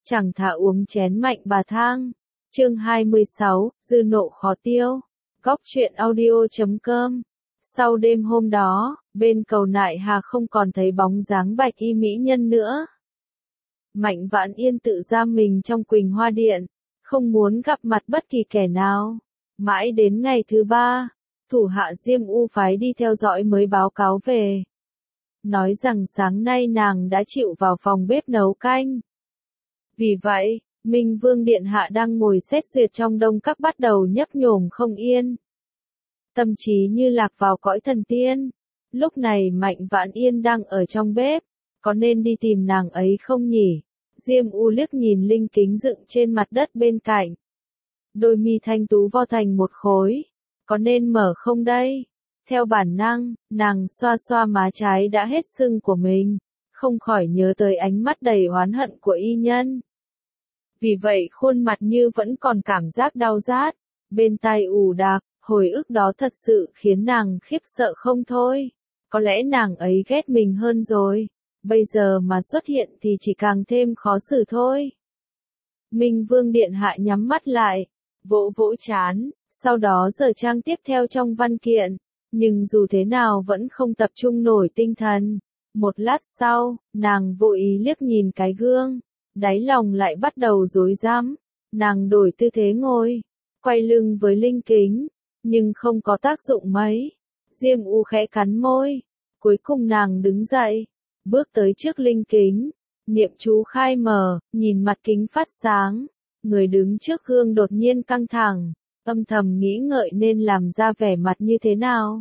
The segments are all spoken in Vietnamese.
chẳng thà uống chén mạnh bà thang. Chương 26, dư nộ khó tiêu. Góc truyện audio.com. Sau đêm hôm đó, bên cầu Nại Hà không còn thấy bóng dáng bạch y mỹ nhân nữa. Mạnh Vãn Yên tự giam mình trong Quỳnh Hoa Điện, không muốn gặp mặt bất kỳ kẻ nào. Mãi đến ngày thứ 3, thủ hạ Diêm U phái đi theo dõi mới báo cáo về. Nói rằng sáng nay nàng đã chịu vào phòng bếp nấu canh. Vì vậy, Minh Vương Điện Hạ đang ngồi xét duyệt trong đông các bắt đầu nhấp nhổm không yên. Tâm trí như lạc vào cõi thần tiên. Lúc này Mạnh Vãn Yên đang ở trong bếp, có nên đi tìm nàng ấy không nhỉ? Diêm U liếc nhìn linh kính dựng trên mặt đất bên cạnh. Đôi mi thanh tú vo thành một khối, có nên mở không đây? Theo bản năng, nàng xoa xoa má trái đã hết sưng của mình, không khỏi nhớ tới ánh mắt đầy oán hận của y nhân. Vì vậy khuôn mặt như vẫn còn cảm giác đau rát, bên tai ù đạc, hồi ức đó thật sự khiến nàng khiếp sợ không thôi. Có lẽ nàng ấy ghét mình hơn rồi, bây giờ mà xuất hiện thì chỉ càng thêm khó xử thôi. Minh Vương Điện Hạ nhắm mắt lại, vỗ vỗ trán, sau đó giở trang tiếp theo trong văn kiện, nhưng dù thế nào vẫn không tập trung nổi tinh thần. Một lát sau, nàng vô ý liếc nhìn cái gương, đáy lòng lại bắt đầu rối rắm. Nàng đổi tư thế ngồi, quay lưng với linh kính, nhưng không có tác dụng mấy. Diêm U khẽ cắn môi, cuối cùng nàng đứng dậy, bước tới trước linh kính, niệm chú khai mở, nhìn mặt kính phát sáng. Người đứng trước gương đột nhiên căng thẳng, âm thầm nghĩ ngợi nên làm ra vẻ mặt như thế nào.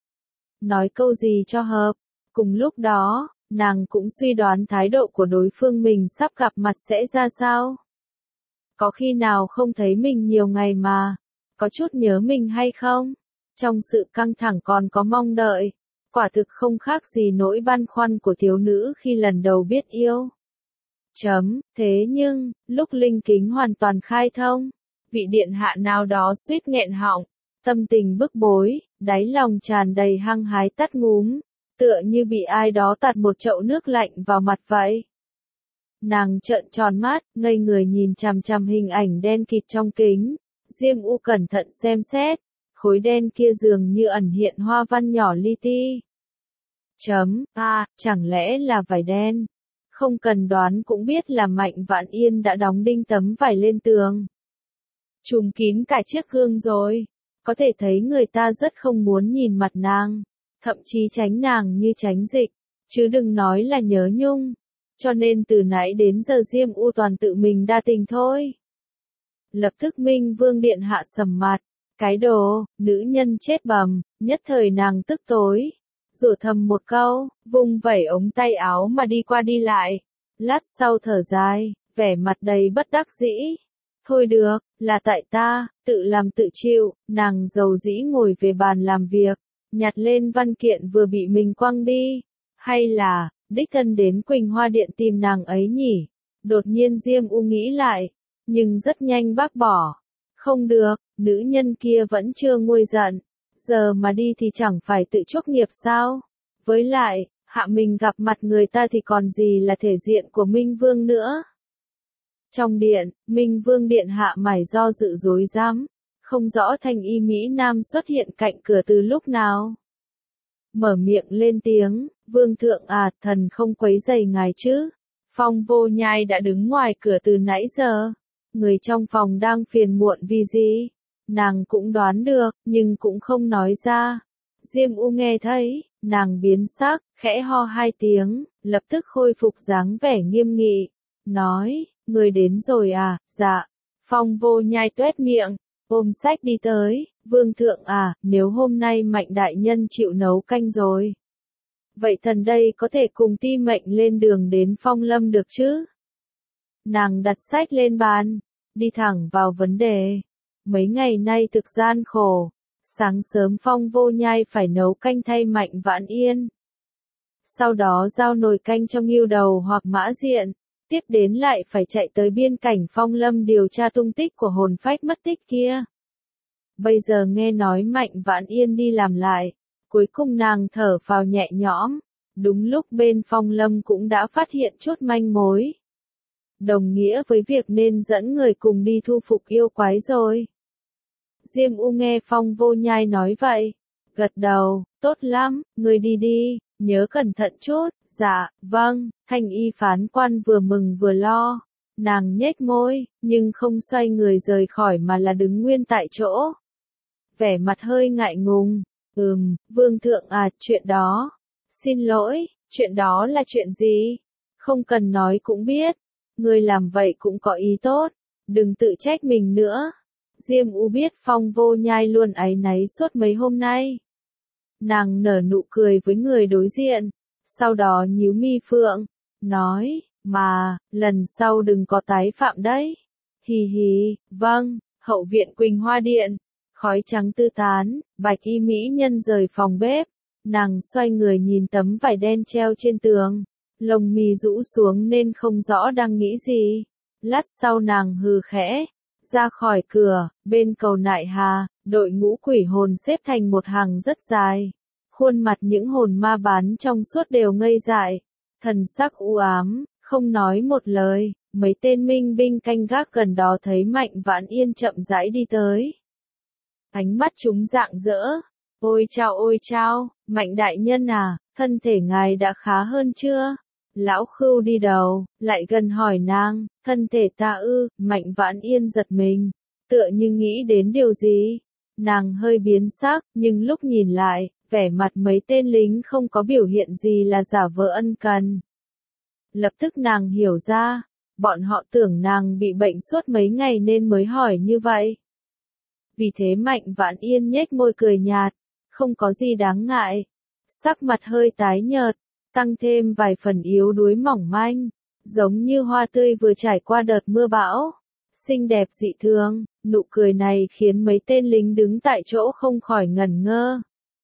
Nói câu gì cho hợp. Cùng lúc đó, nàng cũng suy đoán thái độ của đối phương mình sắp gặp mặt sẽ ra sao. Có khi nào không thấy mình nhiều ngày mà, có chút nhớ mình hay không? Trong sự căng thẳng còn có mong đợi, quả thực không khác gì nỗi băn khoăn của thiếu nữ khi lần đầu biết yêu. Thế nhưng, lúc linh kính hoàn toàn khai thông, vị điện hạ nào đó suýt nghẹn họng, tâm tình bức bối, đáy lòng tràn đầy hăng hái tắt ngúm, tựa như bị ai đó tạt một chậu nước lạnh vào mặt vậy. Nàng trợn tròn mắt, ngây người nhìn chằm chằm hình ảnh đen kịt trong kính. Diêm U cẩn thận xem xét, khối đen kia dường như ẩn hiện hoa văn nhỏ li ti. Chẳng lẽ là vải đen? Không cần đoán cũng biết là Mạnh Vãn Yên đã đóng đinh tấm vải lên tường, trùm kín cả chiếc gương rồi. Có thể thấy người ta rất không muốn nhìn mặt nàng, thậm chí tránh nàng như tránh dịch, chứ đừng nói là nhớ nhung. Cho nên từ nãy đến giờ Diêm U toàn tự mình đa tình thôi. Lập tức Minh Vương Điện Hạ sầm mặt, cái đồ, nữ nhân chết bầm, nhất thời nàng tức tối. Rủa thầm một câu, vung vẩy ống tay áo mà đi qua đi lại. Lát sau thở dài, vẻ mặt đầy bất đắc dĩ. Thôi được, là tại ta, tự làm tự chịu. Nàng dầu dĩ ngồi về bàn làm việc, nhặt lên văn kiện vừa bị mình quăng đi. Hay là, đích thân đến Quỳnh Hoa Điện tìm nàng ấy nhỉ? Đột nhiên Diêm U nghĩ lại, nhưng rất nhanh bác bỏ. Không được, nữ nhân kia vẫn chưa nguôi giận. Giờ mà đi thì chẳng phải tự chuốc nghiệp sao? Với lại, hạ mình gặp mặt người ta thì còn gì là thể diện của Minh Vương nữa. Trong điện, Minh Vương Điện Hạ mải do dự rối rắm, không rõ thanh y Mỹ Nam xuất hiện cạnh cửa từ lúc nào. Mở miệng lên tiếng, Vương thượng à, thần không quấy rầy ngài chứ. Phong Vô Nhai đã đứng ngoài cửa từ nãy giờ. Người trong phòng đang phiền muộn vì gì? Nàng cũng đoán được, nhưng cũng không nói ra. Diêm U nghe thấy, nàng biến sắc, khẽ ho 2 tiếng, lập tức khôi phục dáng vẻ nghiêm nghị. Nói, người đến rồi à? Dạ. Phong Vô Nhai tuét miệng, ôm sách đi tới. Vương thượng à, nếu hôm nay Mạnh đại nhân chịu nấu canh rồi, vậy thần đây có thể cùng Ti Mệnh lên đường đến Phong Lâm được chứ? Nàng đặt sách lên bàn, đi thẳng vào vấn đề. Mấy ngày nay thực gian khổ, sáng sớm Phong Vô Nhai phải nấu canh thay Mạnh Vãn Yên. Sau đó giao nồi canh cho Ngưu Đầu hoặc Mã Diện, tiếp đến lại phải chạy tới biên cảnh Phong Lâm điều tra tung tích của hồn phách mất tích kia. Bây giờ nghe nói Mạnh Vãn Yên đi làm lại, cuối cùng nàng thở phào nhẹ nhõm. Đúng lúc bên Phong Lâm cũng đã phát hiện chút manh mối. đồng nghĩa với việc nên dẫn người cùng đi thu phục yêu quái rồi. Diêm U nghe Phong Vô Nhai nói vậy, gật đầu, tốt lắm, người đi đi, nhớ cẩn thận chút. Dạ, vâng, Thanh Y phán quan vừa mừng vừa lo. Nàng nhếch môi, nhưng không xoay người rời khỏi mà là đứng nguyên tại chỗ. Vẻ mặt hơi ngại ngùng, vương thượng à, chuyện đó. Xin lỗi, chuyện đó là chuyện gì? Không cần nói cũng biết. Người làm vậy cũng có ý tốt, đừng tự trách mình nữa. Diêm U biết Phong Vô Nhai luôn áy náy suốt mấy hôm nay. Nàng nở nụ cười với người đối diện, sau đó nhíu mi phượng, nói, mà, lần sau đừng có tái phạm đấy. Hì hì, vâng, hậu viện Quỳnh Hoa Điện, khói trắng tư tán, bạch y mỹ nhân rời phòng bếp, nàng xoay người nhìn tấm vải đen treo trên tường, lông mi rũ xuống nên không rõ đang nghĩ gì. Lát sau nàng hừ khẽ, ra khỏi cửa, bên cầu Nại Hà, đội ngũ quỷ hồn xếp thành một hàng rất dài. Khuôn mặt những hồn ma bán trong suốt đều ngây dại, thần sắc u ám, không nói một lời. Mấy tên minh binh canh gác gần đó thấy Mạnh Vãn Yên chậm rãi đi tới. Ánh mắt chúng rạng rỡ. Ôi chao, Mạnh đại nhân à, thân thể ngài đã khá hơn chưa? Lão Khưu đi đầu, lại gần hỏi nàng, thân thể ta ư? Mạnh Vãn Yên giật mình, tựa như nghĩ đến điều gì. Nàng hơi biến sắc, nhưng lúc nhìn lại, vẻ mặt mấy tên lính không có biểu hiện gì là giả vờ ân cần. Lập tức nàng hiểu ra, bọn họ tưởng nàng bị bệnh suốt mấy ngày nên mới hỏi như vậy. Vì thế Mạnh Vãn Yên nhếch môi cười nhạt, không có gì đáng ngại. Sắc mặt hơi tái nhợt, tăng thêm vài phần yếu đuối mỏng manh, giống như hoa tươi vừa trải qua đợt mưa bão. Xinh đẹp dị thường, nụ cười này khiến mấy tên lính đứng tại chỗ không khỏi ngẩn ngơ.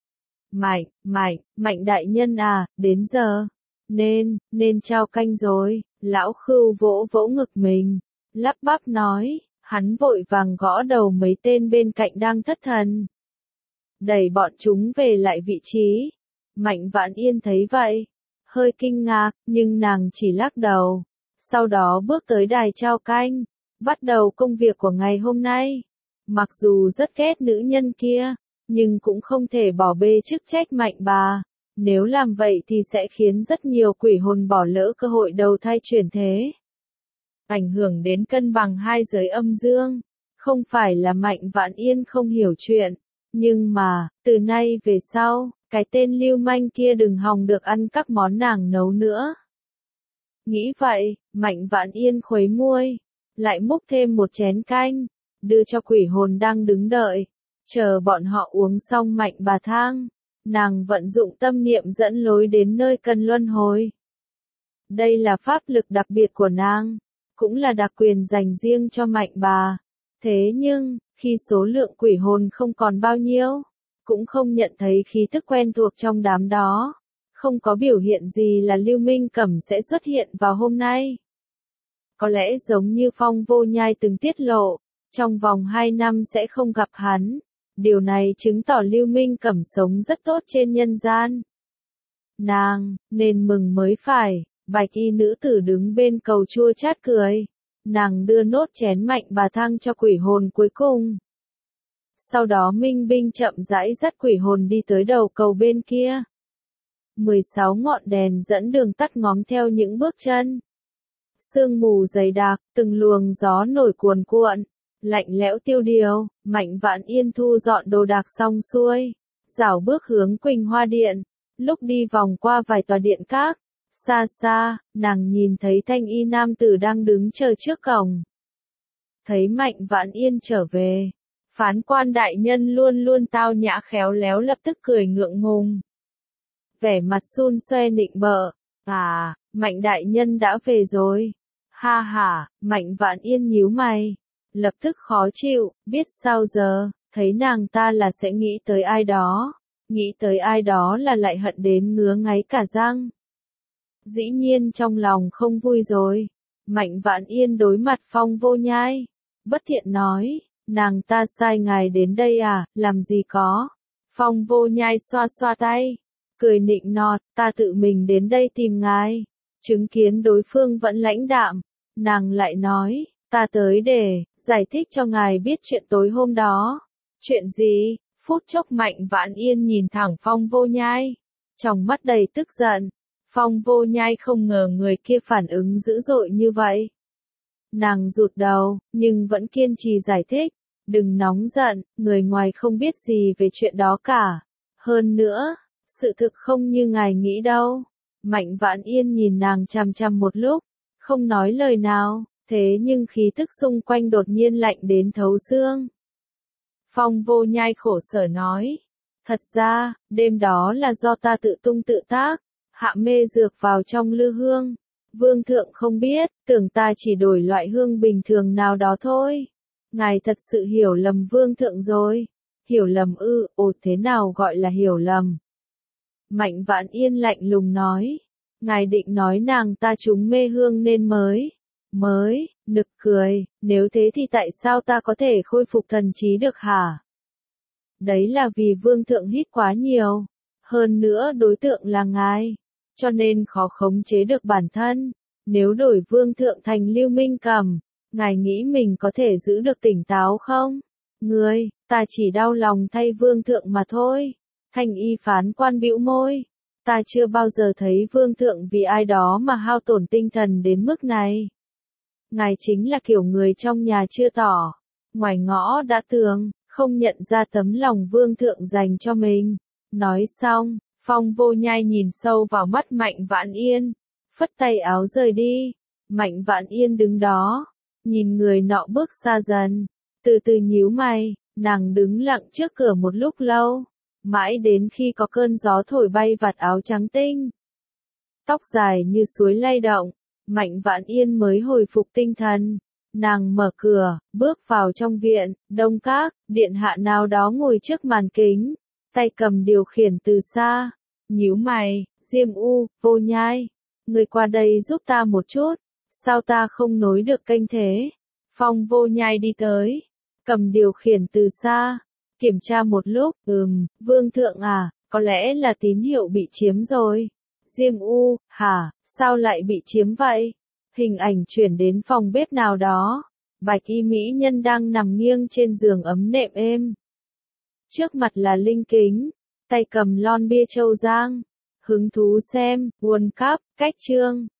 Mạnh đại nhân à, đến giờ. Nên trao canh rồi. Lão Khưu vỗ vỗ ngực mình, lắp bắp nói, hắn vội vàng gõ đầu mấy tên bên cạnh đang thất thần. Đẩy bọn chúng về lại vị trí. Mạnh Vãn Yên thấy vậy, hơi kinh ngạc, nhưng nàng chỉ lắc đầu. Sau đó bước tới đài trao canh, bắt đầu công việc của ngày hôm nay. Mặc dù rất ghét nữ nhân kia, nhưng cũng không thể bỏ bê chức trách Mạnh bà. Nếu làm vậy thì sẽ khiến rất nhiều quỷ hồn bỏ lỡ cơ hội đầu thai chuyển thế. Ảnh hưởng đến cân bằng hai giới âm dương. Không phải là Mạnh Vãn Yên không hiểu chuyện. Nhưng mà, từ nay về sau, cái tên lưu manh kia đừng hòng được ăn các món nàng nấu nữa. Nghĩ vậy, Mạnh Vãn Yên khuấy môi, lại múc thêm một chén canh, đưa cho quỷ hồn đang đứng đợi. Chờ bọn họ uống xong Mạnh bà thang. Nàng vận dụng tâm niệm dẫn lối đến nơi cần luân hồi. Đây là pháp lực đặc biệt của nàng, cũng là đặc quyền dành riêng cho Mạnh bà. Thế nhưng, khi số lượng quỷ hồn không còn bao nhiêu, cũng không nhận thấy khí tức quen thuộc trong đám đó, không có biểu hiện gì là Lưu Minh Cẩm sẽ xuất hiện vào hôm nay. Có lẽ giống như Phong Vô Nhai từng tiết lộ, trong vòng 2 năm sẽ không gặp hắn. Điều này chứng tỏ Lưu Minh Cẩm sống rất tốt trên nhân gian. Nàng, nên mừng mới phải. Bạch y nữ tử đứng bên cầu chua chát cười. Nàng đưa nốt chén Mạnh bà thang cho quỷ hồn cuối cùng. Sau đó minh binh chậm rãi dắt quỷ hồn đi tới đầu cầu bên kia. 16 ngọn đèn dẫn đường tắt ngóm theo những bước chân. Sương mù dày đặc, từng luồng gió nổi cuồn cuộn. Lạnh lẽo tiêu điều. Mạnh Vãn Yên thu dọn đồ đạc xong xuôi, rảo bước hướng Quỳnh Hoa Điện. Lúc đi vòng qua vài tòa điện các, xa xa, nàng nhìn thấy thanh y nam tử đang đứng chờ trước cổng. Thấy Mạnh Vãn Yên trở về, phán quan đại nhân luôn luôn tao nhã khéo léo lập tức cười ngượng ngùng. Vẻ mặt xun xoe nịnh bợ, à, Mạnh đại nhân đã về rồi. Ha ha, Mạnh Vãn Yên nhíu mày, lập tức khó chịu, biết sao giờ, thấy nàng ta là sẽ nghĩ tới ai đó. Nghĩ tới ai đó là lại hận đến ngứa ngáy cả răng. Dĩ nhiên trong lòng không vui rồi. Mạnh Vãn Yên đối mặt Phong Vô Nhai, bất thiện nói, nàng ta sai ngài đến đây à, làm gì có. Phong Vô Nhai xoa xoa tay, cười nịnh nọt, ta tự mình đến đây tìm ngài. Chứng kiến đối phương vẫn lãnh đạm, Nàng lại nói, ta tới để giải thích cho ngài biết chuyện tối hôm đó. Chuyện gì? Phút chốc Mạnh Vãn Yên nhìn thẳng Phong Vô Nhai, trong mắt đầy tức giận. Phong Vô Nhai không ngờ người kia phản ứng dữ dội như vậy. Nàng rụt đầu, nhưng vẫn kiên trì giải thích. Đừng nóng giận, người ngoài không biết gì về chuyện đó cả. Hơn nữa, sự thực không như ngài nghĩ đâu. Mạnh Vãn Yên nhìn nàng chằm chằm một lúc, không nói lời nào, thế nhưng khí tức xung quanh đột nhiên lạnh đến thấu xương. Phong Vô Nhai khổ sở nói, thật ra, đêm đó là do ta tự tung tự tác, hạ mê dược vào trong lư hương. Vương thượng không biết, tưởng ta chỉ đổi loại hương bình thường nào đó thôi. Ngài thật sự hiểu lầm vương thượng rồi. Hiểu lầm ư? Ồ, thế nào gọi là hiểu lầm? Mạnh Vãn Yên lạnh lùng nói. Ngài định nói nàng ta trúng mê hương nên mới, nực cười, nếu thế thì tại sao ta có thể khôi phục thần trí được hả? Đấy là vì vương thượng hít quá nhiều. Hơn nữa đối tượng là ngài, cho nên khó khống chế được bản thân. Nếu đổi vương thượng thành Lưu Minh Cầm, ngài nghĩ mình có thể giữ được tỉnh táo không? Ta chỉ đau lòng thay vương thượng mà thôi. Thanh y phán quan bĩu môi. Ta chưa bao giờ thấy vương thượng vì ai đó mà hao tổn tinh thần đến mức này. Ngài chính là kiểu người trong nhà chưa tỏ, ngoài ngõ đã tường, không nhận ra tấm lòng vương thượng dành cho mình. Nói xong, Phong Vô Nhai nhìn sâu vào mắt Mạnh Vãn Yên, phất tay áo rời đi. Mạnh Vãn Yên đứng đó, nhìn người nọ bước xa dần, từ từ nhíu mày, nàng đứng lặng trước cửa một lúc lâu, mãi đến khi có cơn gió thổi bay vạt áo trắng tinh. Tóc dài như suối lay động, Mạnh Vãn Yên mới hồi phục tinh thần. Nàng mở cửa, bước vào trong viện, đông các, điện hạ nào đó ngồi trước màn kính, tay cầm điều khiển từ xa, nhíu mày, Diêm U, Vô Nhai, người qua đây giúp ta một chút, sao ta không nối được kênh thế? Phong Vô Nhai đi tới, cầm điều khiển từ xa, kiểm tra một lúc, vương thượng à, có lẽ là tín hiệu bị chiếm rồi. Diêm U, hả, sao lại bị chiếm vậy? Hình ảnh chuyển đến phòng bếp nào đó. Bạch y mỹ nhân đang nằm nghiêng trên giường ấm nệm êm. Trước mặt là linh kính, tay cầm lon bia Châu Giang. Hứng thú xem, World Cup, cách chương.